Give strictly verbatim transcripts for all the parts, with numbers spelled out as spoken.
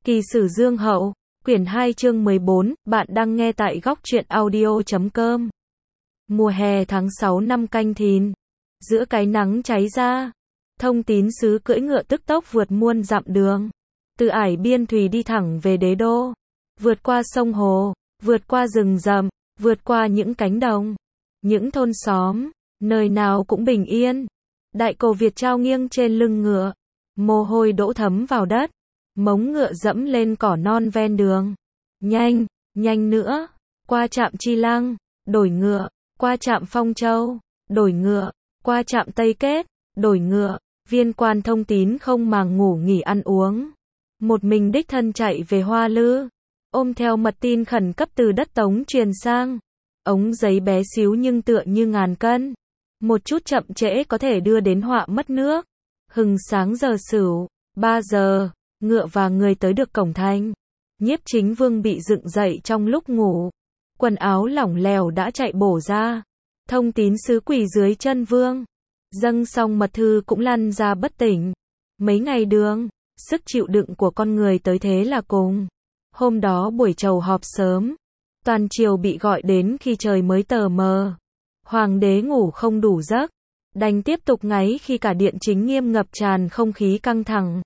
Kỳ sử Dương Hậu, quyển hai chương mười bốn, bạn đang nghe tại góc truyện audio chấm com. Mùa hè tháng sáu năm Canh Thìn, giữa cái nắng cháy ra, Thông Tín sứ cưỡi ngựa tức tốc vượt muôn dặm đường, từ ải biên thùy đi thẳng về đế đô, vượt qua sông hồ, vượt qua rừng rậm, vượt qua những cánh đồng, những thôn xóm, nơi nào cũng bình yên. Đại cổ Việt trao nghiêng trên lưng ngựa, mồ hôi đổ thấm vào đất, mống ngựa dẫm lên cỏ non ven đường. Nhanh, nhanh nữa, qua trạm Chi Lăng, đổi ngựa, qua trạm Phong Châu, đổi ngựa, qua trạm Tây Kết, đổi ngựa. Viên quan Thông Tín không màng ngủ nghỉ ăn uống, một mình đích thân chạy về Hoa Lư, ôm theo mật tin khẩn cấp từ đất Tống truyền sang. Ống giấy bé xíu nhưng tựa như ngàn cân, một chút chậm trễ có thể đưa đến họa mất nước. Hừng sáng giờ Sửu, ba giờ, ngựa và người tới được cổng thành. Nhiếp Chính Vương bị dựng dậy trong lúc ngủ, quần áo lỏng lẻo đã chạy bổ ra. Thông Tín sứ quỳ dưới chân vương, dâng xong mật thư cũng lăn ra bất tỉnh. Mấy ngày đường, sức chịu đựng của con người tới thế là cùng. Hôm đó buổi chầu họp sớm, toàn triều bị gọi đến khi trời mới tờ mờ. Hoàng đế ngủ không đủ giấc, đành tiếp tục ngáy khi cả điện chính nghiêm ngập tràn không khí căng thẳng.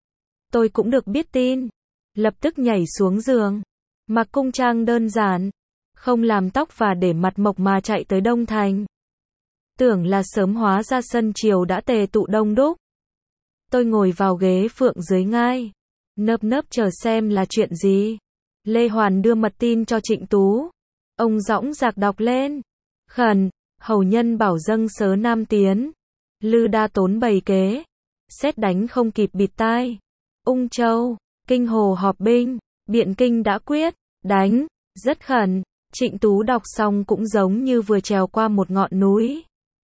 Tôi cũng được biết tin, lập tức nhảy xuống giường, mặc cung trang đơn giản, không làm tóc và để mặt mộc mà chạy tới Đông Thành. Tưởng là sớm, hóa ra sân triều đã tề tụ đông đúc. Tôi ngồi vào ghế phượng dưới ngai, nơp nớp chờ xem là chuyện gì. Lê Hoàn đưa mật tin cho Trịnh Tú. Ông dõng dạc đọc lên. Khẩn, hầu nhân bảo dâng sớ Nam tiến. Lư đa tốn bày kế, sét đánh không kịp bịt tai. Ung Châu, Kinh Hồ họp binh, Biện Kinh đã quyết, đánh, rất khẩn. Trịnh Tú đọc xong cũng giống như vừa trèo qua một ngọn núi.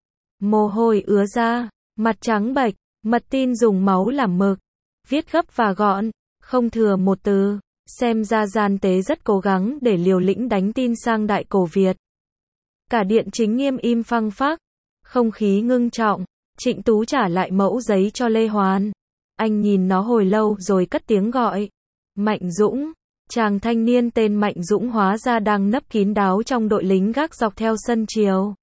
Mồ hôi ứa ra, mặt trắng bệch, mật tin dùng máu làm mực, viết gấp và gọn, không thừa một từ, xem ra gian tế rất cố gắng để liều lĩnh đánh tin sang Đại Cổ Việt. Cả điện chính nghiêm im phăng phắc, không khí ngưng trọng. Trịnh Tú trả lại mẫu giấy cho Lê Hoàn. Anh nhìn nó hồi lâu rồi cất tiếng gọi. Mạnh Dũng. Chàng thanh niên tên Mạnh Dũng hóa ra đang nấp kín đáo trong đội lính gác dọc theo sân triều.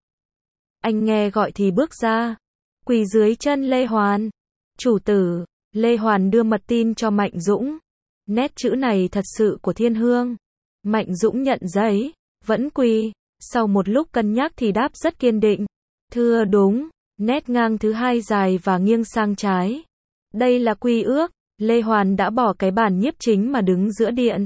Anh nghe gọi thì bước ra, quỳ dưới chân Lê Hoàn. Chủ tử. Lê Hoàn đưa mật tin cho Mạnh Dũng. Nét chữ này thật sự của Thiên Hương. Mạnh Dũng nhận giấy, vẫn quỳ. Sau một lúc cân nhắc thì đáp rất kiên định. Thưa đúng. Nét ngang thứ hai dài và nghiêng sang trái. Đây là quy ước. Lê Hoàn đã bỏ cái bàn nhiếp chính mà đứng giữa điện.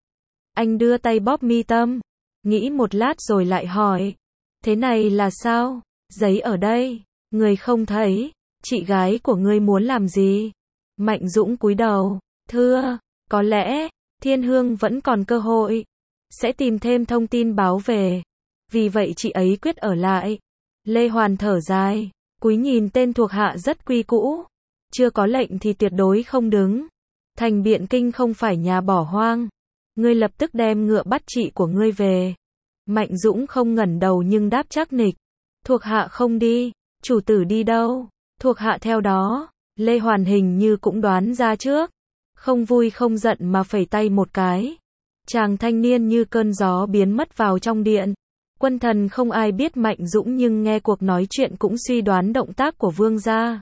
Anh đưa tay bóp mi tâm, nghĩ một lát rồi lại hỏi. Thế này là sao? Giấy ở đây, người không thấy. Chị gái của ngươi muốn làm gì? Mạnh Dũng cúi đầu. Thưa, có lẽ, Thiên Hương vẫn còn cơ hội. Sẽ tìm thêm thông tin báo về. Vì vậy chị ấy quyết ở lại. Lê Hoàn thở dài, cúi nhìn tên thuộc hạ rất quy cũ. Chưa có lệnh thì tuyệt đối không đứng. Thành Biện Kinh không phải nhà bỏ hoang. Ngươi lập tức đem ngựa bắt chị của ngươi về. Mạnh Dũng không ngẩng đầu nhưng đáp chắc nịch. Thuộc hạ không đi. Chủ tử đi đâu? Thuộc hạ theo đó. Lê Hoàn hình như cũng đoán ra trước. Không vui không giận mà phẩy tay một cái. Chàng thanh niên như cơn gió biến mất vào trong điện. Quân thần không ai biết Mạnh Dũng nhưng nghe cuộc nói chuyện cũng suy đoán động tác của vương gia.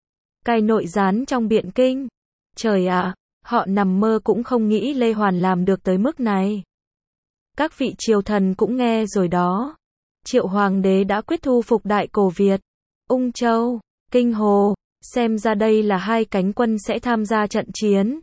Cai nội gián trong Biện Kinh. Trời ạ, họ nằm mơ cũng không nghĩ Lê Hoàn làm được tới mức này. Các vị triều thần cũng nghe rồi đó. Triệu Hoàng đế đã quyết thu phục Đại Cổ Việt, Ung Châu, Kinh Hồ. Xem ra đây là hai cánh quân sẽ tham gia trận chiến.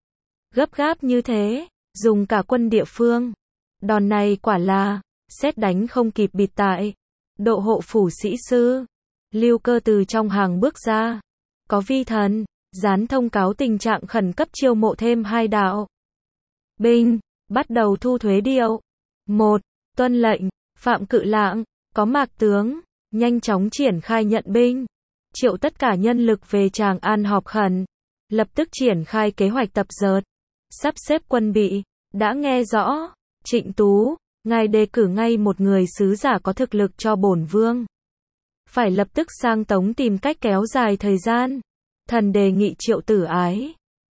Gấp gáp như thế, dùng cả quân địa phương. Đòn này quả là sét đánh không kịp bịt tai. Độ hộ phủ sĩ sư. Lưu Cơ từ trong hàng bước ra. Có vi thần, gián thông cáo tình trạng khẩn cấp chiêu mộ thêm hai đạo binh, bắt đầu thu thuế điệu. Một, tuân lệnh. Phạm Cự Lãng, có Mạc tướng, nhanh chóng triển khai nhận binh. Triệu tất cả nhân lực về Tràng An họp khẩn. Lập tức triển khai kế hoạch tập dượt. Sắp xếp quân bị. Đã nghe rõ. Trịnh Tú, ngài đề cử ngay một người sứ giả có thực lực cho bổn vương. Phải lập tức sang Tống tìm cách kéo dài thời gian. Thần đề nghị Triệu Tử Ái.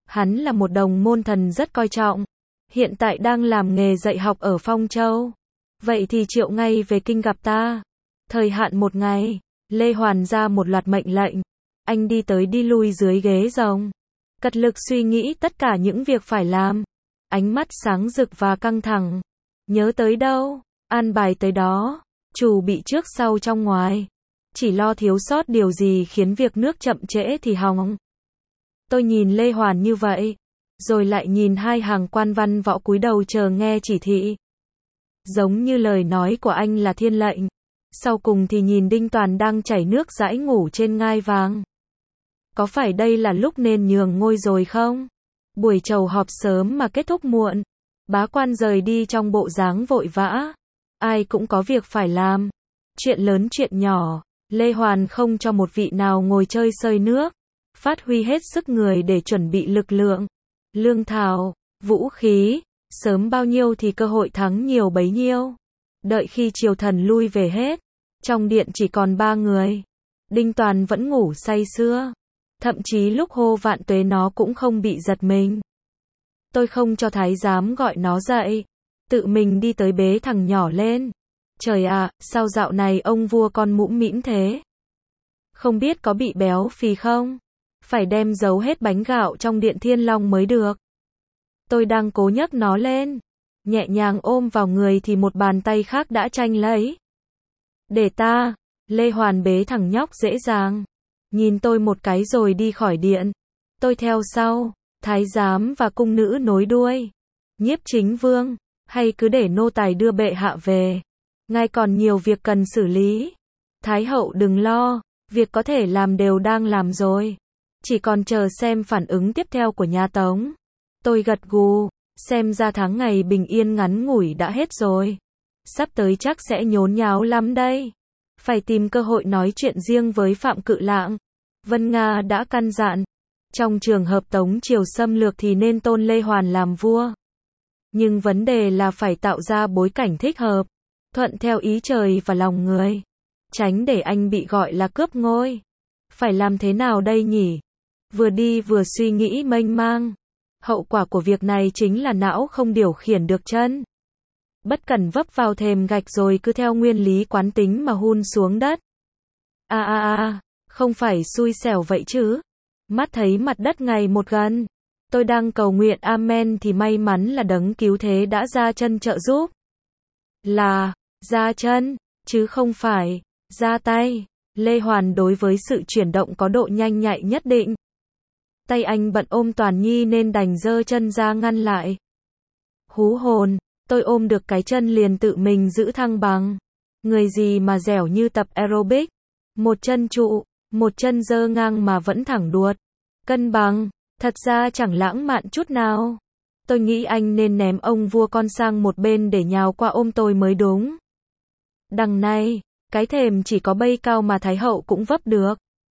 Hắn là một đồng môn thần rất coi trọng. Hiện tại đang làm nghề dạy học ở Phong Châu. Vậy thì triệu ngay về kinh gặp ta. Thời hạn một ngày. Lê Hoàn ra một loạt mệnh lệnh. Anh đi tới đi lui dưới ghế rồng. Cật lực suy nghĩ tất cả những việc phải làm. Ánh mắt sáng rực và căng thẳng. Nhớ tới đâu, an bài tới đó. Chủ bị trước sau trong ngoài. Chỉ lo thiếu sót điều gì khiến việc nước chậm trễ thì hỏng. Tôi nhìn Lê Hoàn như vậy. Rồi lại nhìn hai hàng quan văn võ cúi đầu chờ nghe chỉ thị. Giống như lời nói của anh là thiên lệnh. Sau cùng thì nhìn Đinh Toàn đang chảy nước dãi ngủ trên ngai vàng. Có phải đây là lúc nên nhường ngôi rồi không? Buổi chầu họp sớm mà kết thúc muộn. Bá quan rời đi trong bộ dáng vội vã. Ai cũng có việc phải làm. Chuyện lớn chuyện nhỏ. Lê Hoàn không cho một vị nào ngồi chơi sơi nước. Phát huy hết sức người để chuẩn bị lực lượng, lương thảo, vũ khí. Sớm bao nhiêu thì cơ hội thắng nhiều bấy nhiêu. Đợi khi triều thần lui về hết. Trong điện chỉ còn ba người. Đinh Toàn vẫn ngủ say sưa. Thậm chí lúc hô vạn tuế nó cũng không bị giật mình. Tôi không cho thái giám gọi nó dậy. Tự mình đi tới bế thằng nhỏ lên. Trời ạ, sao dạo này ông vua con mũm mĩm thế? Không biết có bị béo phì không? Phải đem giấu hết bánh gạo trong điện Thiên Long mới được. Tôi đang cố nhấc nó lên. Nhẹ nhàng ôm vào người thì một bàn tay khác đã tranh lấy. Để ta. Lê Hoàn bế thằng nhóc dễ dàng. Nhìn tôi một cái rồi đi khỏi điện. Tôi theo sau. Thái giám và cung nữ nối đuôi. Nhiếp chính vương. Hay cứ để nô tài đưa bệ hạ về. Ngài còn nhiều việc cần xử lý. Thái hậu đừng lo. Việc có thể làm đều đang làm rồi. Chỉ còn chờ xem phản ứng tiếp theo của nhà Tống. Tôi gật gù. Xem ra tháng ngày bình yên ngắn ngủi đã hết rồi. Sắp tới chắc sẽ nhốn nháo lắm đây. Phải tìm cơ hội nói chuyện riêng với Phạm Cự Lạng. Vân Nga đã căn dặn. Trong trường hợp Tống triều xâm lược thì nên tôn Lê Hoàn làm vua. Nhưng vấn đề là phải tạo ra bối cảnh thích hợp. Thuận theo ý trời và lòng người. Tránh để anh bị gọi là cướp ngôi. Phải làm thế nào đây nhỉ? Vừa đi vừa suy nghĩ mênh mang. Hậu quả của việc này chính là não không điều khiển được chân. Bất cẩn vấp vào thềm gạch rồi cứ theo nguyên lý quán tính mà hun xuống đất. À à à, không phải xui xẻo vậy chứ. Mắt thấy mặt đất ngày một gần. Tôi đang cầu nguyện amen thì may mắn là đấng cứu thế đã ra chân trợ giúp. Là, ra chân, chứ không phải, ra tay. Lê Hoàn đối với sự chuyển động có độ nhanh nhạy nhất định. Tay anh bận ôm Toàn Nhi nên đành giơ chân ra ngăn lại. Hú hồn, tôi ôm được cái chân liền tự mình giữ thăng bằng. Người gì mà dẻo như tập aerobic. Một chân trụ, một chân giơ ngang mà vẫn thẳng đuột. Cân bằng, thật ra chẳng lãng mạn chút nào. Tôi nghĩ anh nên ném ông vua con sang một bên để nhào qua ôm tôi mới đúng. Đằng này, cái thềm chỉ có bay cao mà Thái hậu cũng vấp được.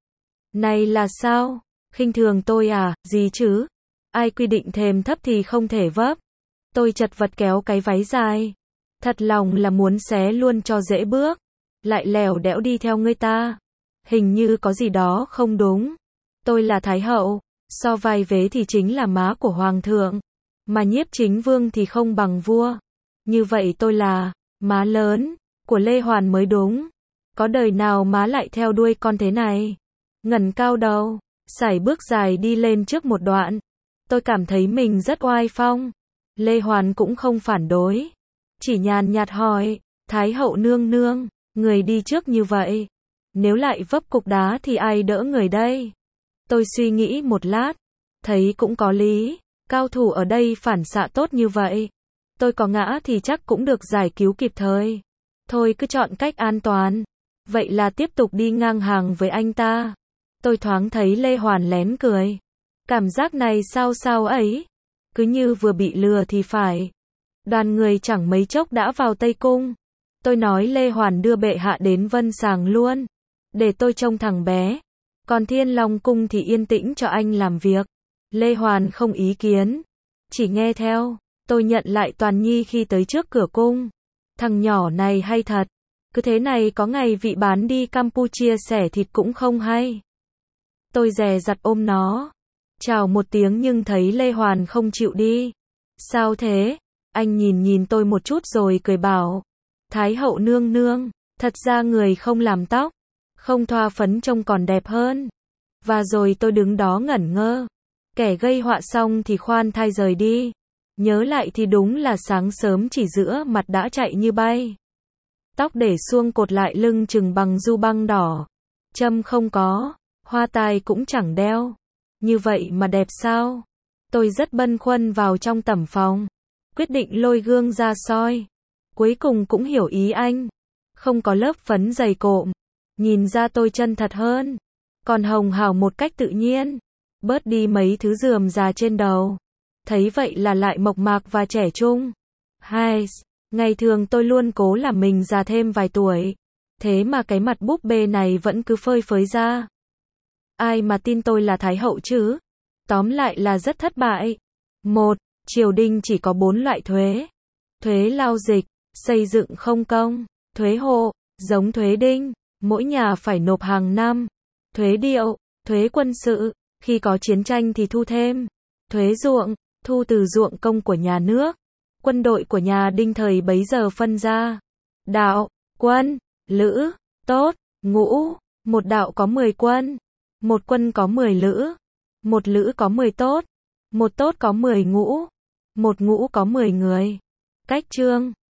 Này là sao? Khinh thường tôi à, gì chứ? Ai quy định thềm thấp thì không thể vấp. Tôi chật vật kéo cái váy dài. Thật lòng là muốn xé luôn cho dễ bước. Lại lèo đẽo đi theo người ta. Hình như có gì đó không đúng. Tôi là Thái hậu. So vai vế thì chính là má của Hoàng thượng. Mà Nhiếp chính vương thì không bằng vua. Như vậy tôi là má lớn của Lê Hoàn mới đúng. Có đời nào má lại theo đuôi con thế này. Ngẩng cao đầu, sải bước dài đi lên trước một đoạn. Tôi cảm thấy mình rất oai phong. Lê Hoàn cũng không phản đối. Chỉ nhàn nhạt hỏi, Thái hậu nương nương, người đi trước như vậy. Nếu lại vấp cục đá thì ai đỡ người đây? Tôi suy nghĩ một lát. Thấy cũng có lý. Cao thủ ở đây phản xạ tốt như vậy. Tôi có ngã thì chắc cũng được giải cứu kịp thời. Thôi cứ chọn cách an toàn. Vậy là tiếp tục đi ngang hàng với anh ta. Tôi thoáng thấy Lê Hoàn lén cười. Cảm giác này sao sao ấy. Cứ như vừa bị lừa thì phải. Đoàn người chẳng mấy chốc đã vào Tây Cung. Tôi nói Lê Hoàn đưa bệ hạ đến Vân Sàng luôn. Để tôi trông thằng bé. Còn Thiên Long Cung thì yên tĩnh cho anh làm việc. Lê Hoàn không ý kiến. Chỉ nghe theo. Tôi nhận lại Toàn Nhi khi tới trước cửa cung. Thằng nhỏ này hay thật. Cứ thế này có ngày vị bán đi Campuchia xẻ thịt cũng không hay. Tôi dè dặt ôm nó. Chào một tiếng nhưng thấy Lê Hoàn không chịu đi. Sao thế? Anh nhìn nhìn tôi một chút rồi cười bảo. Thái hậu nương nương, thật ra người không làm tóc, không thoa phấn trông còn đẹp hơn. Và rồi tôi đứng đó ngẩn ngơ. Kẻ gây họa xong thì khoan thai rời đi. Nhớ lại thì đúng là sáng sớm chỉ giữa mặt đã chạy như bay. Tóc để suông cột lại lưng chừng bằng du băng đỏ. Châm không có, hoa tai cũng chẳng đeo. Như vậy mà đẹp sao? Tôi rất băn khoăn vào trong tẩm phòng. Quyết định lôi gương ra soi. Cuối cùng cũng hiểu ý anh. Không có lớp phấn dày cộm. Nhìn ra tôi chân thật hơn. Còn hồng hào một cách tự nhiên. Bớt đi mấy thứ rườm rà trên đầu. Thấy vậy là lại mộc mạc và trẻ trung. Hai, ngày thường tôi luôn cố làm mình già thêm vài tuổi. Thế mà cái mặt búp bê này vẫn cứ phơi phới ra. Ai mà tin tôi là Thái hậu chứ? Tóm lại là rất thất bại. Một, triều đình chỉ có bốn loại thuế. Thuế lao dịch, xây dựng không công, thuế hộ, giống thuế đinh, mỗi nhà phải nộp hàng năm. Thuế điệu, thuế quân sự, khi có chiến tranh thì thu thêm. Thuế ruộng, thu từ ruộng công của nhà nước. Quân đội của nhà Đinh thời bấy giờ phân ra. Đạo, quân, lữ, tốt, ngũ. Một đạo có mười quân. Một quân có mười lữ. Một lữ có mười tốt. Một tốt có mười ngũ. Một ngũ có mười người. Cách chương